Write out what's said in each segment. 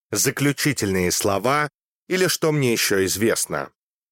заключительные слова или что мне еще известно.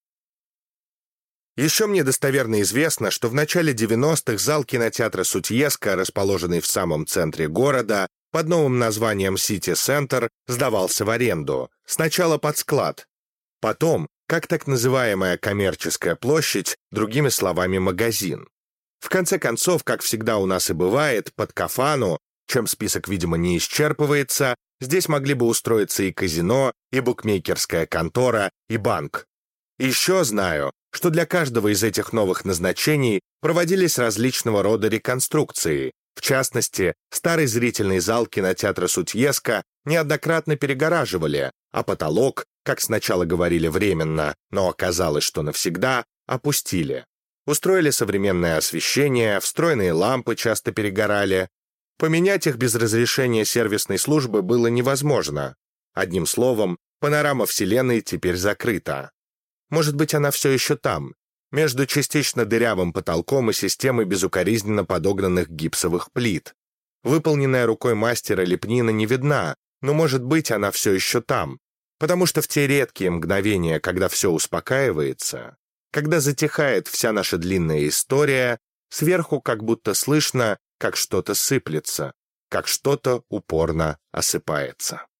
Еще мне достоверно известно, что в начале 90-х зал кинотеатра Сутьеска, расположенный в самом центре города, под новым названием Сити-Центр, сдавался в аренду, сначала под склад, потом как так называемая коммерческая площадь, другими словами магазин. В конце концов, как всегда у нас и бывает, под Кафану, чем список, видимо, не исчерпывается, здесь могли бы устроиться и казино, и букмекерская контора, и банк. Еще знаю, что для каждого из этих новых назначений проводились различного рода реконструкции. В частности, старый зрительный зал кинотеатра Сутьеска неоднократно перегораживали, а потолок, как сначала говорили временно, но оказалось, что навсегда, опустили. Устроили современное освещение, встроенные лампы часто перегорали. Поменять их без разрешения сервисной службы было невозможно. Одним словом, панорама Вселенной теперь закрыта. Может быть, она все еще там, между частично дырявым потолком и системой безукоризненно подогнанных гипсовых плит. Выполненная рукой мастера лепнина не видна, но, может быть, она все еще там, потому что в те редкие мгновения, когда все успокаивается, когда затихает вся наша длинная история, сверху как будто слышно, как что-то сыплется, как что-то упорно осыпается.